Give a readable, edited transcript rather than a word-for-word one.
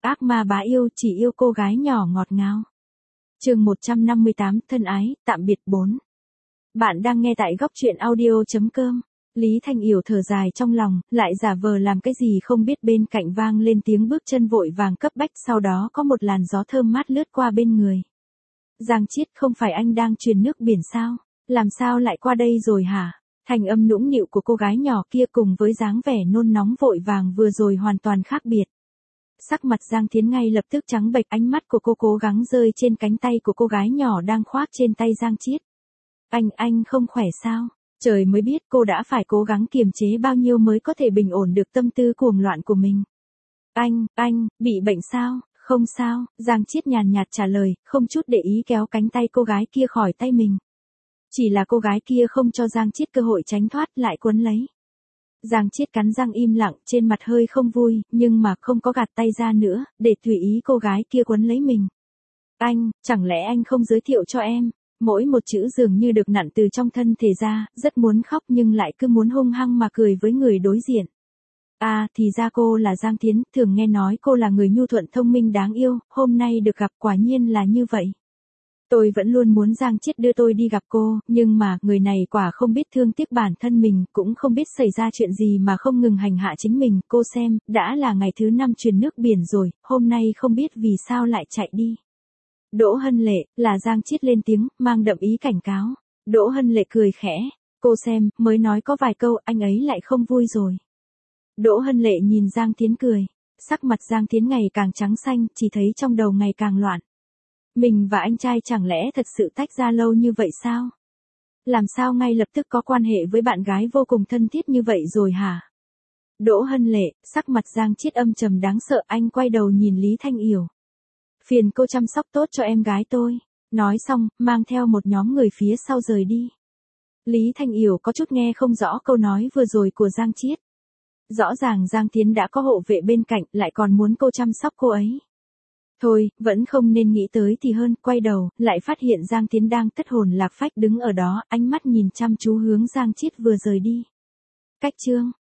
ác ma bá yêu chỉ yêu cô gái nhỏ ngọt ngào. Chương 158, thân ái, tạm biệt 4. Bạn đang nghe tại góc truyện audio.com. Lý Thanh Yểu thở dài trong lòng, lại giả vờ làm cái gì không biết, bên cạnh vang lên tiếng bước chân vội vàng cấp bách, sau đó có một làn gió thơm mát lướt qua bên người. Giang Chiết, không phải anh đang truyền nước biển sao? Làm sao lại qua đây rồi hả? Thành âm nũng nịu của cô gái nhỏ kia cùng với dáng vẻ nôn nóng vội vàng vừa rồi hoàn toàn khác biệt. Sắc mặt Giang Thiến ngay lập tức trắng bệch, ánh mắt của cô cố gắng rơi trên cánh tay của cô gái nhỏ đang khoác trên tay Giang Chiết. Anh không khỏe sao? Trời mới biết cô đã phải cố gắng kiềm chế bao nhiêu mới có thể bình ổn được tâm tư cuồng loạn của mình. Anh, bị bệnh sao? Không sao, Giang Chiết nhàn nhạt trả lời, không chút để ý kéo cánh tay cô gái kia khỏi tay mình. Chỉ là cô gái kia không cho Giang Chiết cơ hội tránh thoát, lại quấn lấy. Giang Chiết cắn răng im lặng, trên mặt hơi không vui, nhưng mà không có gạt tay ra nữa, để tùy ý cô gái kia quấn lấy mình. Chẳng lẽ anh không giới thiệu cho em? Mỗi một chữ dường như được nặn từ trong thân thể ra, rất muốn khóc nhưng lại cứ muốn hung hăng mà cười với người đối diện. Thì ra cô là Giang Thiến, thường nghe nói cô là người nhu thuận thông minh đáng yêu, hôm nay được gặp quả nhiên là như vậy. Tôi vẫn luôn muốn Giang Chiết đưa tôi đi gặp cô, nhưng mà người này quả không biết thương tiếc bản thân mình, cũng không biết xảy ra chuyện gì mà không ngừng hành hạ chính mình. Cô xem, đã là ngày thứ 5 truyền nước biển rồi, hôm nay không biết vì sao lại chạy đi. Đỗ Hân Lệ, là Giang Chiết lên tiếng, mang đậm ý cảnh cáo. Đỗ Hân Lệ cười khẽ, cô xem, mới nói có vài câu, anh ấy lại không vui rồi. Đỗ Hân Lệ nhìn Giang Thiến cười, sắc mặt Giang Thiến ngày càng trắng xanh, chỉ thấy trong đầu ngày càng loạn. Mình và anh trai chẳng lẽ thật sự tách ra lâu như vậy sao? Làm sao ngay lập tức có quan hệ với bạn gái vô cùng thân thiết như vậy rồi hả? Đỗ Hân Lệ, sắc mặt Giang Chiết âm trầm đáng sợ, anh quay đầu nhìn Lý Thanh Yểu. Phiền cô chăm sóc tốt cho em gái tôi. Nói xong, mang theo một nhóm người phía sau rời đi. Lý Thanh Yểu có chút nghe không rõ câu nói vừa rồi của Giang Chiết. Rõ ràng Giang Thiến đã có hộ vệ bên cạnh, lại còn muốn cô chăm sóc cô ấy. Thôi, vẫn không nên nghĩ tới thì hơn, quay đầu, lại phát hiện Giang Thiến đang thất hồn lạc phách đứng ở đó, ánh mắt nhìn chăm chú hướng Giang Chiết vừa rời đi. Cách chương